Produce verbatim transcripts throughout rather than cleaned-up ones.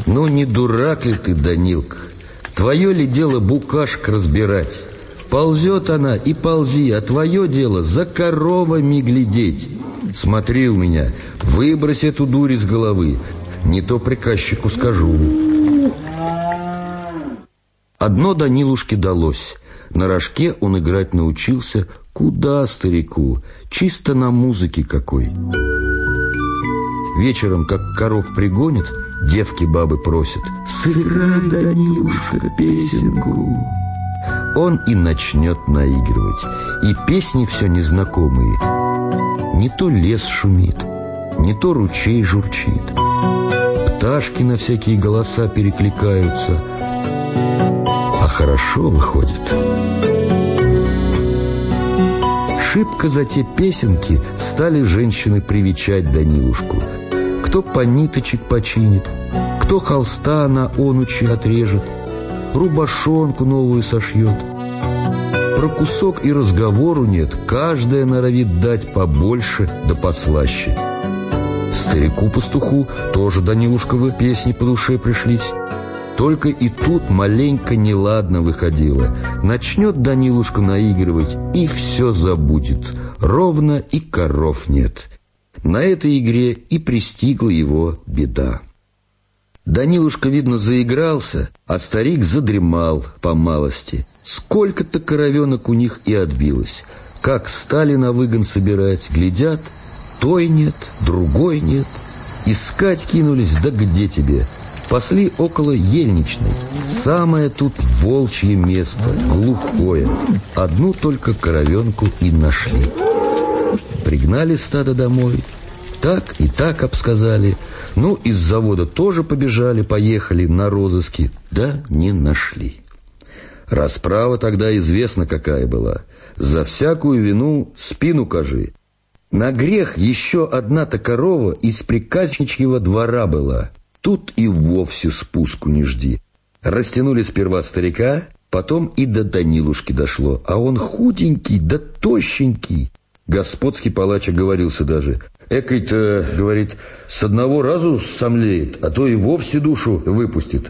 Ну, не дурак ли ты, Данилка? Твое ли дело букашек разбирать? Ползет она и ползи, а твое дело за коровами глядеть. Смотри у меня, выбрось эту дурь из головы, не то приказчику скажу. Одно Данилушке далось. На рожке он играть научился. Куда старику? Чисто на музыке какой. Вечером, как коров пригонит, девки-бабы просят: «Сыграй, Данилушка, песенку». Он и начнет наигрывать. И песни все незнакомые. Не то лес шумит, не то ручей журчит. Пташки на всякие голоса перекликаются. А хорошо выходит. Шибко за те песенки стали женщины привечать Данилушку. Кто по ниточек починит, кто холста на онучи отрежет, рубашонку новую сошьет. Про кусок и разговору нет, каждая норовит дать побольше да послаще. Старику-пастуху тоже Данилушковы песни по душе пришлись. Только и тут маленько неладно выходило. Начнет Данилушка наигрывать, и все забудет. Ровно и коров нет. На этой игре и пристигла его беда. Данилушка, видно, заигрался, а старик задремал по малости. Сколько-то коровенок у них и отбилось. Как стали на выгон собирать, глядят, той нет, другой нет. Искать кинулись, да где тебе? Пасли около ельничной. Самое тут волчье место, глухое. Одну только коровенку и нашли. Пригнали стадо домой. Так и так обсказали. Ну, из завода тоже побежали, поехали на розыски. Да не нашли. Расправа тогда известна какая была. За всякую вину спину кажи. На грех еще одна-то корова из приказничьего двора была. Тут и вовсе спуску не жди. Растянули сперва старика, потом и до Данилушки дошло. А он худенький да тощенький. Господский палач оговорился даже. Экой-то, говорит, с одного разу сомлеет, а то и вовсе душу выпустит.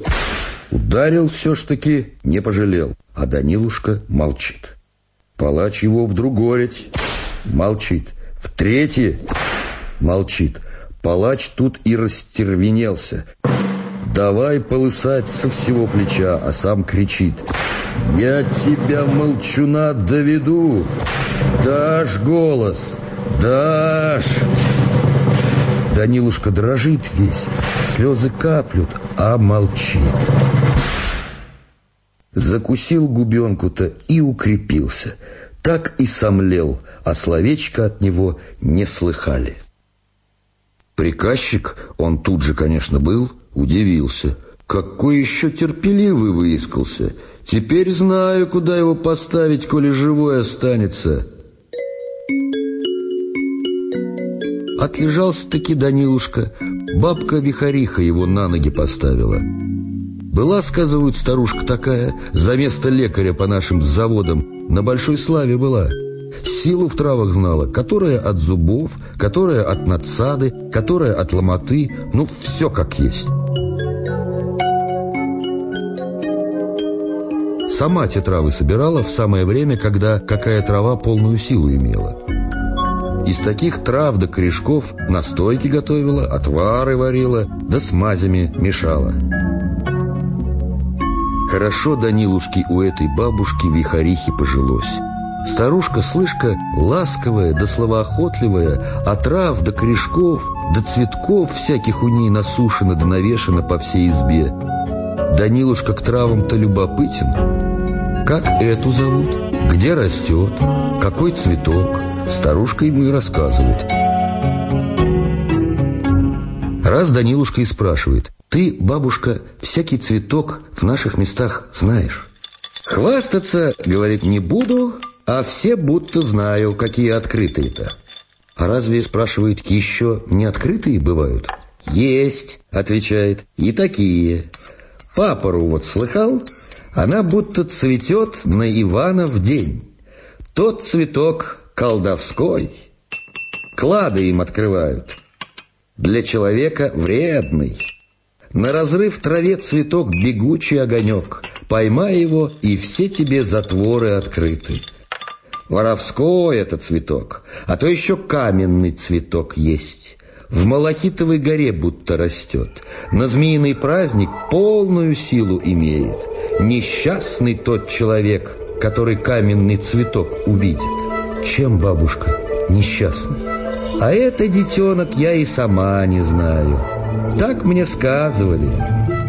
Ударил все ж таки, не пожалел. А Данилушка молчит. Палач его в другорец молчит. В третье молчит. Палач тут и растервенелся. Давай полысать со всего плеча, а сам кричит: «Я тебя, молчуна, доведу! Дашь голос! Дашь!» Данилушка дрожит весь, слезы каплют, а молчит. Закусил губенку-то и укрепился. Так и сомлел, а словечко от него не слыхали. Приказчик, он тут же, конечно, был, удивился. Какой еще терпеливый выискался. Теперь знаю, куда его поставить, коли живой останется. Отлежался-таки Данилушка. Бабка-вихариха его на ноги поставила. Была, сказывают, старушка такая, за место лекаря по нашим заводам, на большой славе была. Силу в травах знала, которая от зубов, которая от надсады, которая от ломоты, ну, все как есть. Сама те травы собирала в самое время, когда какая трава полную силу имела. Из таких трав да корешков настойки готовила, отвары варила, да с мазями мешала. Хорошо Данилушке у этой бабушки-вихарихи пожилось. Старушка-слышка ласковая да словоохотливая, а трав да корешков да цветков всяких у ней насушено да навешано по всей избе. Данилушка к травам-то любопытен. Как эту зовут? Где растет? Какой цветок? Старушка ему и рассказывает. Раз Данилушка и спрашивает: «Ты, бабушка, всякий цветок в наших местах знаешь?» «Хвастаться, — говорит, — не буду, а все будто знаю, какие открытые-то». «А разве, — спрашивает, — еще не открытые бывают?» «Есть, — отвечает, — и такие. Папору вот слыхал? Она будто цветет на Иванов день. Тот цветок колдовской. Клады им открывают. Для человека вредный. На разрыв в траве цветок бегучий огонек. Поймай его, и все тебе затворы открыты. Воровской это цветок, а то еще каменный цветок есть. В Малахитовой горе будто растет. На змеиный праздник полную силу имеет. Несчастный тот человек, который каменный цветок увидит. Чем, бабушка, несчастный? А это, детенок, я и сама не знаю. Так мне сказывали.